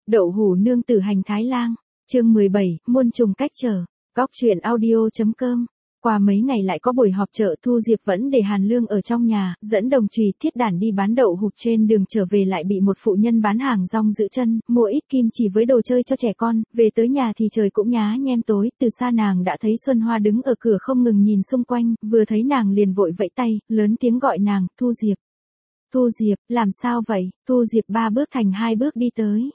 Đậu hũ nương tử hành thái lang, chương 17, muôn trùng cách trở, góc truyện audio.com. Qua mấy ngày lại có buổi họp chợ, Thu Diệp vẫn để Hàn Lương ở trong nhà, dẫn Đồng Trùy Thiết Đản đi bán đậu hũ. Trên đường trở về lại bị một phụ nhân bán hàng rong giữ chân, mua ít kim chỉ với đồ chơi cho trẻ con. Về tới nhà thì trời cũng nhá nhem tối, từ xa nàng đã thấy Xuân Hoa đứng ở cửa không ngừng nhìn xung quanh, vừa thấy nàng liền vội vẫy tay, lớn tiếng gọi nàng, Thu Diệp. Thu Diệp, làm sao vậy? Thu Diệp 3 bước thành 2 bước đi tới.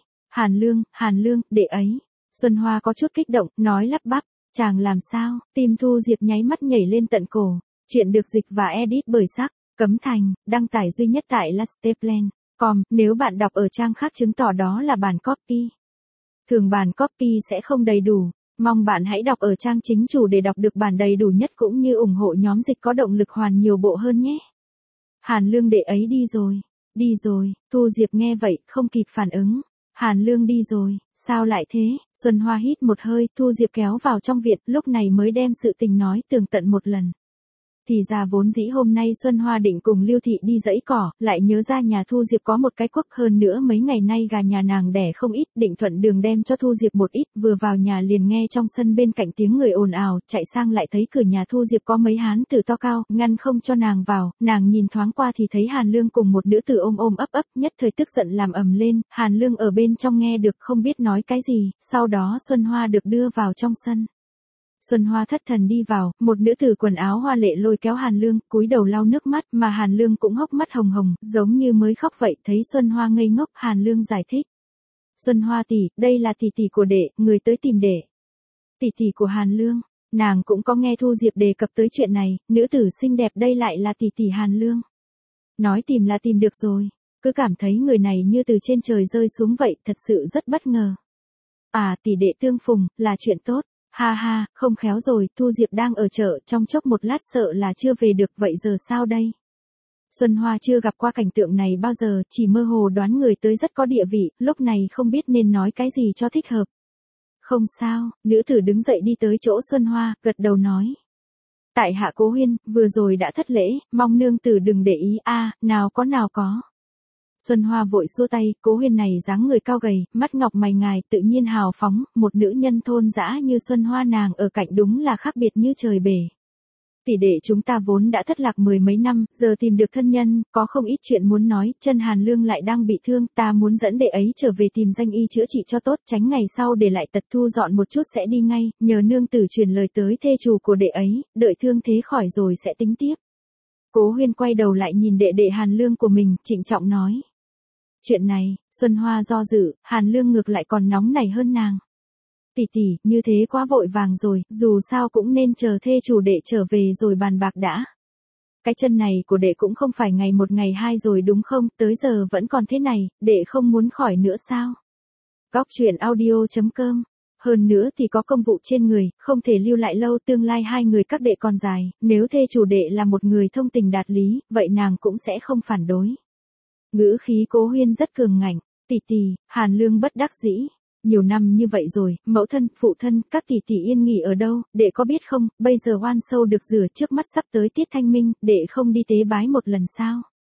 Hàn Lương, đệ ấy. Xuân Hoa có chút kích động, nói lắp bắp. Chàng làm sao? Tim Thu Diệp nháy mắt nhảy lên tận cổ. Chuyện được dịch và edit bởi Sắc, Cấm Thành, đăng tải duy nhất tại lasteplan.com. Nếu bạn đọc ở trang khác chứng tỏ đó là bản copy. Thường bản copy sẽ không đầy đủ. Mong bạn hãy đọc ở trang chính chủ để đọc được bản đầy đủ nhất cũng như ủng hộ nhóm dịch có động lực hoàn nhiều bộ hơn nhé. Hàn Lương đệ ấy đi rồi, Thu Diệp nghe vậy, không kịp phản ứng. Hàn Lương đi rồi, sao lại thế? Xuân Hoa hít một hơi, Thu Diệp kéo vào trong viện, lúc này mới đem sự tình nói tường tận một lần. Thì ra vốn dĩ hôm nay Xuân Hoa định cùng Lưu Thị đi dẫy cỏ, lại nhớ ra nhà Thu Diệp có một cái cuốc, hơn nữa mấy ngày nay gà nhà nàng đẻ không ít, định thuận đường đem cho Thu Diệp một ít, vừa vào nhà liền nghe trong sân bên cạnh tiếng người ồn ào, chạy sang lại thấy cửa nhà Thu Diệp có mấy hán tử to cao, ngăn không cho nàng vào, nàng nhìn thoáng qua thì thấy Hàn Lương cùng một nữ tử ôm ấp, nhất thời tức giận làm ầm lên, Hàn Lương ở bên trong nghe được không biết nói cái gì, sau đó Xuân Hoa được đưa vào trong sân. Xuân Hoa thất thần đi vào, một nữ tử quần áo hoa lệ lôi kéo Hàn Lương, cúi đầu lau nước mắt, mà Hàn Lương cũng hốc mắt hồng hồng, giống như mới khóc vậy, thấy Xuân Hoa ngây ngốc, Hàn Lương giải thích. Xuân Hoa tỷ, đây là tỷ tỷ của đệ, người tới tìm đệ. Tỷ tỷ của Hàn Lương, nàng cũng có nghe Thu Diệp đề cập tới chuyện này, nữ tử xinh đẹp đây lại là tỷ tỷ Hàn Lương. Nói tìm là tìm được rồi, cứ cảm thấy người này như từ trên trời rơi xuống vậy, thật sự rất bất ngờ. À, tỷ đệ tương phùng, là chuyện tốt. Ha, không khéo rồi, Thu Diệp đang ở chợ, trong chốc một lát sợ là chưa về được, vậy giờ sao đây? Xuân Hoa chưa gặp qua cảnh tượng này bao giờ, chỉ mơ hồ đoán người tới rất có địa vị, lúc này không biết nên nói cái gì cho thích hợp. Không sao, nữ tử đứng dậy đi tới chỗ Xuân Hoa, gật đầu nói. Tại hạ Cố Huyên, vừa rồi đã thất lễ, mong nương tử đừng để ý, nào có. Xuân Hoa vội xua tay, Cố Huyên này dáng người cao gầy, mắt ngọc mày ngài, tự nhiên hào phóng, một nữ nhân thôn dã như Xuân Hoa nàng ở cạnh đúng là khác biệt như trời bể. Tỷ đệ chúng ta vốn đã thất lạc 10 mấy năm, giờ tìm được thân nhân, có không ít chuyện muốn nói, chân Hàn Lương lại đang bị thương, ta muốn dẫn đệ ấy trở về tìm danh y chữa trị cho tốt, tránh ngày sau để lại tật, thu dọn một chút sẽ đi ngay, nhờ nương tử truyền lời tới thê chủ của đệ ấy, đợi thương thế khỏi rồi sẽ tính tiếp. Cố Huyên quay đầu lại nhìn đệ đệ Hàn Lương của mình, trịnh trọng nói. Chuyện này, Xuân Hoa do dự, Hàn Lương ngược lại còn nóng nảy hơn nàng. Tỷ, như thế quá vội vàng rồi, dù sao cũng nên chờ thê chủ đệ trở về rồi bàn bạc đã. Cái chân này của đệ cũng không phải ngày một ngày hai rồi đúng không, tới giờ vẫn còn thế này, đệ không muốn khỏi nữa sao? Góc truyện audio.com. Hơn nữa thì có công vụ trên người, không thể lưu lại lâu, tương lai hai người các đệ còn dài, nếu thê chủ đệ là một người thông tình đạt lý, vậy nàng cũng sẽ không phản đối. Ngữ khí Cố Huyên rất cường ngạnh, tỷ, Hàn Lương bất đắc dĩ. Nhiều năm như vậy rồi, mẫu thân, phụ thân, các tỷ yên nghỉ ở đâu, đệ có biết không, bây giờ oan sâu được rửa, trước mắt sắp tới tiết thanh minh, đệ không đi tế bái một lần sao?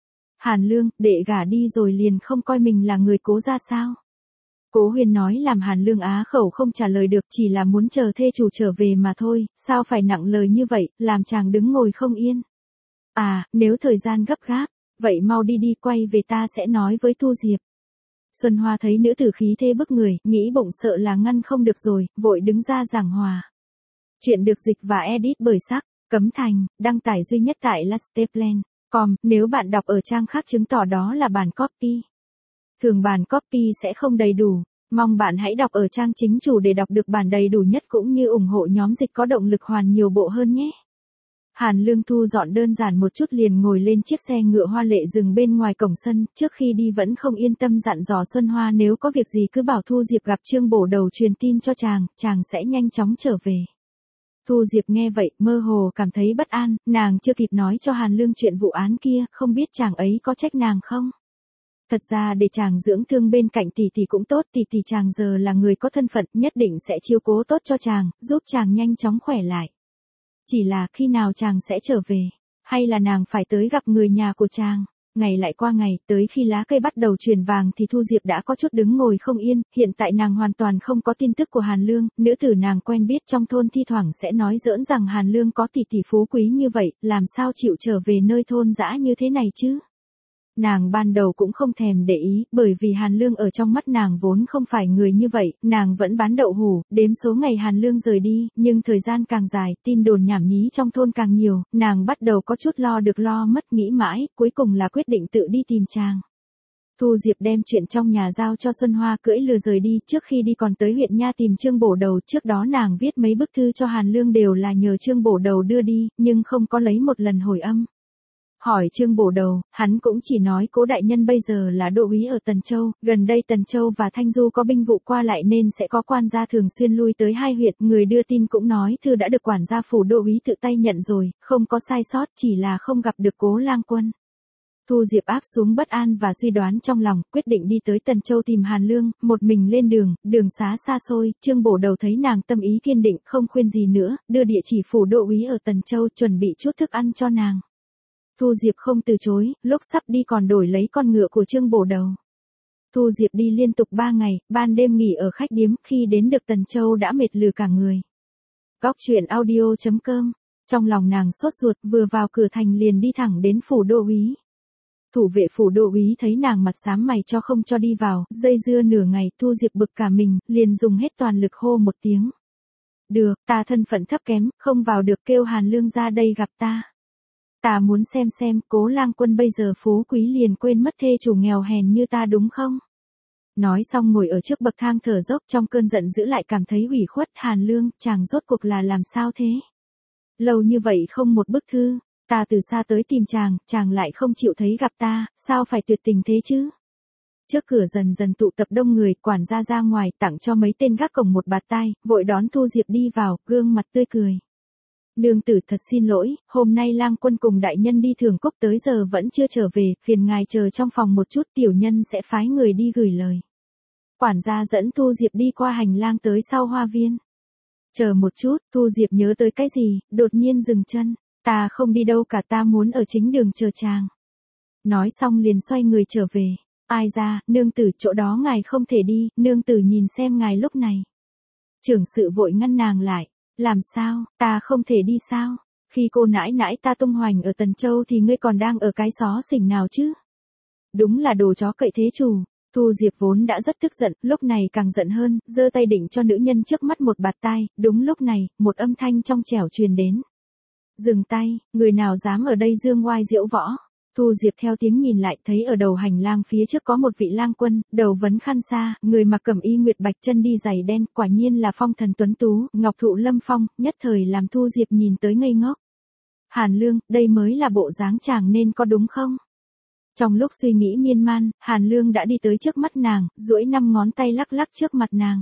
Hàn Lương, đệ gả đi rồi liền không coi mình là người Cố gia sao? Cố Huyên nói làm Hàn Lương á khẩu không trả lời được, chỉ là muốn chờ thê chủ trở về mà thôi, sao phải nặng lời như vậy, làm chàng đứng ngồi không yên. Nếu thời gian gấp gáp, vậy mau đi quay về ta sẽ nói với Thu Diệp. Xuân Hoa thấy nữ tử khí thế bức người, nghĩ bụng sợ là ngăn không được rồi, vội đứng ra giảng hòa. Chuyện được dịch và edit bởi Sắc, Cấm Thành, đăng tải duy nhất tại lasteplan.com. Nếu bạn đọc ở trang khác chứng tỏ đó là bản copy. Thường bản copy sẽ không đầy đủ. Mong bạn hãy đọc ở trang chính chủ để đọc được bản đầy đủ nhất cũng như ủng hộ nhóm dịch có động lực hoàn nhiều bộ hơn nhé. Hàn Lương thu dọn đơn giản một chút liền ngồi lên chiếc xe ngựa hoa lệ dừng bên ngoài cổng sân, trước khi đi vẫn không yên tâm dặn dò Xuân Hoa nếu có việc gì cứ bảo Thu Diệp gặp Trương Bổ Đầu truyền tin cho chàng sẽ nhanh chóng trở về. Thu Diệp nghe vậy, mơ hồ cảm thấy bất an, nàng chưa kịp nói cho Hàn Lương chuyện vụ án kia, không biết chàng ấy có trách nàng không? Thật ra để chàng dưỡng thương bên cạnh tỷ cũng tốt, tỷ chàng giờ là người có thân phận, nhất định sẽ chiếu cố tốt cho chàng, giúp chàng nhanh chóng khỏe lại. Chỉ là khi nào chàng sẽ trở về, hay là nàng phải tới gặp người nhà của chàng? Ngày lại qua ngày, tới khi lá cây bắt đầu chuyển vàng thì Thu Diệp đã có chút đứng ngồi không yên, hiện tại nàng hoàn toàn không có tin tức của Hàn Lương, nữ tử nàng quen biết trong thôn thi thoảng sẽ nói giỡn rằng Hàn Lương có tỷ tỷ phú quý như vậy, làm sao chịu trở về nơi thôn dã như thế này chứ? Nàng ban đầu cũng không thèm để ý, bởi vì Hàn Lương ở trong mắt nàng vốn không phải người như vậy, nàng vẫn bán đậu hủ, đếm số ngày Hàn Lương rời đi, nhưng thời gian càng dài, tin đồn nhảm nhí trong thôn càng nhiều, nàng bắt đầu có chút lo được lo mất nghĩ mãi, cuối cùng là quyết định tự đi tìm chàng. Thu Diệp đem chuyện trong nhà giao cho Xuân Hoa cưỡi lừa rời đi, trước khi đi còn tới huyện Nha tìm Trương Bổ Đầu, trước đó nàng viết mấy bức thư cho Hàn Lương đều là nhờ Trương Bổ Đầu đưa đi, nhưng không có lấy một lần hồi âm. Hỏi Trương Bổ Đầu, hắn cũng chỉ nói Cố đại nhân bây giờ là đô úy ở Tần Châu, gần đây Tần Châu và Thanh Du có binh vụ qua lại nên sẽ có quan gia thường xuyên lui tới hai huyện, người đưa tin cũng nói thư đã được quản gia phủ đô úy tự tay nhận rồi, không có sai sót, chỉ là không gặp được Cố lang quân. Thu Diệp áp xuống bất an và suy đoán trong lòng, quyết định đi tới Tần Châu tìm Hàn Lương, một mình lên đường, đường xá xa xôi, Trương Bổ Đầu thấy nàng tâm ý kiên định, không khuyên gì nữa, đưa địa chỉ phủ đô úy ở Tần Châu, chuẩn bị chút thức ăn cho nàng. Thu Diệp không từ chối, lúc sắp đi còn đổi lấy con ngựa của Trương Bổ Đầu. Thu Diệp đi liên tục 3 ngày, ban đêm nghỉ ở khách điếm, khi đến được Tần Châu đã mệt lừ cả người. Góc truyện audio.com, trong lòng nàng sốt ruột, vừa vào cửa thành liền đi thẳng đến phủ đô úy. Thủ vệ phủ đô úy thấy nàng mặt xám mày cho không cho đi vào, dây dưa nửa ngày, Thu Diệp bực cả mình, liền dùng hết toàn lực hô một tiếng. Được, ta thân phận thấp kém, không vào được, kêu Hàn Lương ra đây gặp ta. Ta muốn xem Cố lang quân bây giờ phú quý liền quên mất thê chủ nghèo hèn như ta đúng không? Nói xong ngồi ở trước bậc thang thở dốc, trong cơn giận dữ lại cảm thấy ủy khuất. Hàn Lương, chàng rốt cuộc là làm sao thế? Lâu như vậy không một bức thư, ta từ xa tới tìm chàng lại không chịu thấy gặp ta, sao phải tuyệt tình thế chứ? Trước cửa dần dần tụ tập đông người, quản gia ra ngoài tặng cho mấy tên gác cổng một bạt tai, vội đón Thu Diệp đi vào, gương mặt tươi cười. Nương tử thật xin lỗi, hôm nay lang quân cùng đại nhân đi Thường Cốc tới giờ vẫn chưa trở về, phiền ngài chờ trong phòng một chút, tiểu nhân sẽ phái người đi gửi lời. Quản gia dẫn Thu Diệp đi qua hành lang tới sau hoa viên. Chờ một chút, Thu Diệp nhớ tới cái gì, đột nhiên dừng chân, ta không đi đâu cả, ta muốn ở chính đường chờ chàng. Nói xong liền xoay người trở về, ai ra, nương tử chỗ đó ngài không thể đi, nương tử nhìn xem ngài lúc này. Trưởng sự vội ngăn nàng lại. Làm sao, ta không thể đi sao? Khi cô nãi nãi ta tung hoành ở Tần Châu thì ngươi còn đang ở cái xó xỉnh nào chứ? Đúng là đồ chó cậy thế chủ. Thu Diệp vốn đã rất tức giận, lúc này càng giận hơn, giơ tay định cho nữ nhân trước mắt một bạt tai, đúng lúc này, một âm thanh trong trẻo truyền đến. Dừng tay, người nào dám ở đây dương oai diễu võ? Thu Diệp theo tiếng nhìn lại thấy ở đầu hành lang phía trước có một vị lang quân, đầu vấn khăn xa, người mặc cẩm y nguyệt bạch chân đi giày đen, quả nhiên là phong thần tuấn tú, ngọc thụ lâm phong, nhất thời làm Thu Diệp nhìn tới ngây ngốc. Hàn Lương, đây mới là bộ dáng chàng nên có đúng không? Trong lúc suy nghĩ miên man, Hàn Lương đã đi tới trước mắt nàng, duỗi 5 ngón tay lắc lắc trước mặt nàng.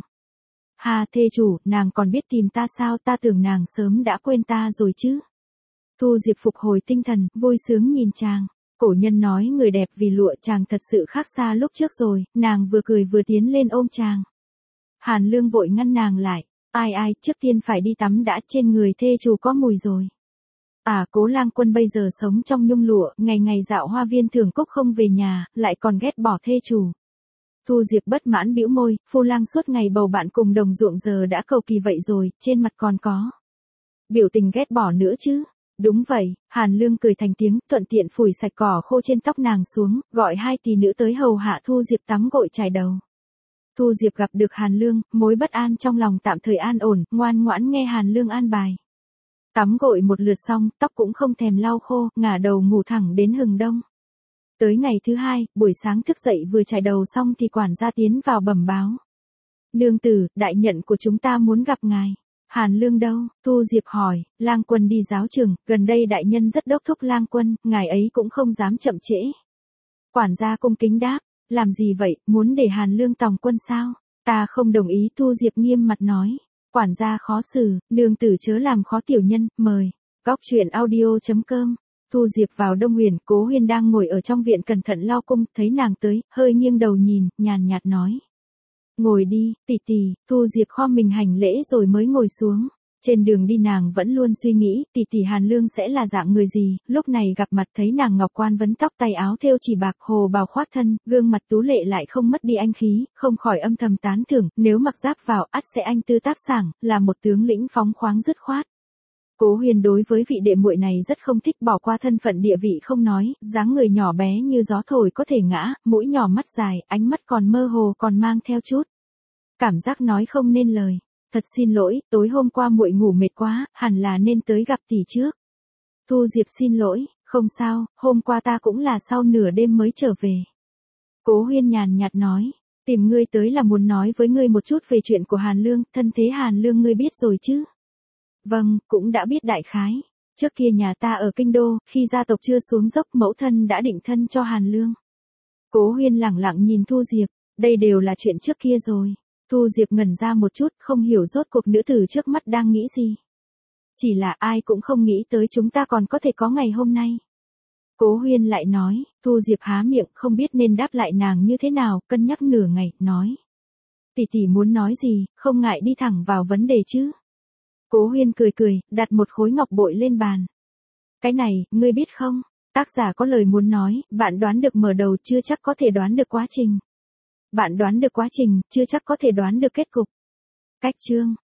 Hà thê chủ, nàng còn biết tìm ta sao, ta tưởng nàng sớm đã quên ta rồi chứ. Thu Diệp phục hồi tinh thần, vui sướng nhìn chàng. Cổ nhân nói người đẹp vì lụa, chàng thật sự khác xa lúc trước rồi, nàng vừa cười vừa tiến lên ôm chàng. Hàn Lương vội ngăn nàng lại, ai, trước tiên phải đi tắm đã, trên người thê chủ có mùi rồi. Cố lang quân bây giờ sống trong nhung lụa, ngày ngày dạo hoa viên Thường Cốc không về nhà, lại còn ghét bỏ thê chủ. Thu Diệp bất mãn bĩu môi, phu lang suốt ngày bầu bạn cùng đồng ruộng giờ đã cầu kỳ vậy rồi, trên mặt còn có biểu tình ghét bỏ nữa chứ. Đúng vậy, Hàn Lương cười thành tiếng, thuận tiện phủi sạch cỏ khô trên tóc nàng xuống, gọi 2 tỷ nữ tới hầu hạ Thu Diệp tắm gội chải đầu. Thu Diệp gặp được Hàn Lương, mối bất an trong lòng tạm thời an ổn, ngoan ngoãn nghe Hàn Lương an bài. Tắm gội một lượt xong, tóc cũng không thèm lau khô, ngả đầu ngủ thẳng đến hừng đông. Tới ngày thứ 2, buổi sáng thức dậy vừa chải đầu xong thì quản gia tiến vào bẩm báo. Nương tử, đại nhận của chúng ta muốn gặp ngài. Hàn Lương đâu? Thu Diệp hỏi, lang quân đi giáo trường, gần đây đại nhân rất đốc thúc lang quân, ngài ấy cũng không dám chậm trễ. Quản gia cung kính đáp, làm gì vậy, muốn để Hàn Lương tòng quân sao? Ta không đồng ý, Thu Diệp nghiêm mặt nói. Quản gia khó xử, nương tử chớ làm khó tiểu nhân, mời. Góc truyện audio.com. Thu Diệp vào Đông Huyền, Cố Huyên đang ngồi ở trong viện cẩn thận lo cung, thấy nàng tới, hơi nghiêng đầu nhìn, nhàn nhạt nói. Ngồi đi, tỷ tỷ. Thu Diệp khom mình hành lễ rồi mới ngồi xuống. Trên đường đi nàng vẫn luôn suy nghĩ, tỷ tỷ Hàn Lương sẽ là dạng người gì, lúc này gặp mặt thấy nàng ngọc quan vấn tóc tay áo thêu chỉ bạc hồ bào khoác thân, gương mặt tú lệ lại không mất đi anh khí, không khỏi âm thầm tán thưởng, nếu mặc giáp vào ắt sẽ anh tư tác sảng, là một tướng lĩnh phóng khoáng dứt khoát. Cố Huyền đối với vị đệ muội này rất không thích, bỏ qua thân phận địa vị không nói, dáng người nhỏ bé như gió thổi có thể ngã, mũi nhỏ mắt dài, ánh mắt còn mơ hồ còn mang theo chút cảm giác nói không nên lời. Thật xin lỗi, tối hôm qua muội ngủ mệt quá, hẳn là nên tới gặp tỷ trước. Thu Diệp xin lỗi, không sao, hôm qua ta cũng là sau nửa đêm mới trở về. Cố Huyên nhàn nhạt nói, tìm ngươi tới là muốn nói với ngươi một chút về chuyện của Hàn Lương, thân thế Hàn Lương ngươi biết rồi chứ? Vâng, cũng đã biết đại khái. Trước kia nhà ta ở Kinh Đô, khi gia tộc chưa xuống dốc mẫu thân đã định thân cho Hàn Lương. Cố Huyên lẳng lặng nhìn Thu Diệp, đây đều là chuyện trước kia rồi. Thu Diệp ngẩn ra một chút, không hiểu rốt cuộc nữ tử trước mắt đang nghĩ gì. Chỉ là ai cũng không nghĩ tới chúng ta còn có thể có ngày hôm nay. Cố Huyên lại nói, Thu Diệp há miệng không biết nên đáp lại nàng như thế nào, cân nhắc nửa ngày, nói. Tỷ tỷ muốn nói gì, không ngại đi thẳng vào vấn đề chứ. Cố Huyên cười cười, đặt một khối ngọc bội lên bàn. Cái này, ngươi biết không, tác giả có lời muốn nói, bạn đoán được mở đầu chưa chắc có thể đoán được quá trình. Bạn đoán được quá trình, chưa chắc có thể đoán được kết cục. Cách chương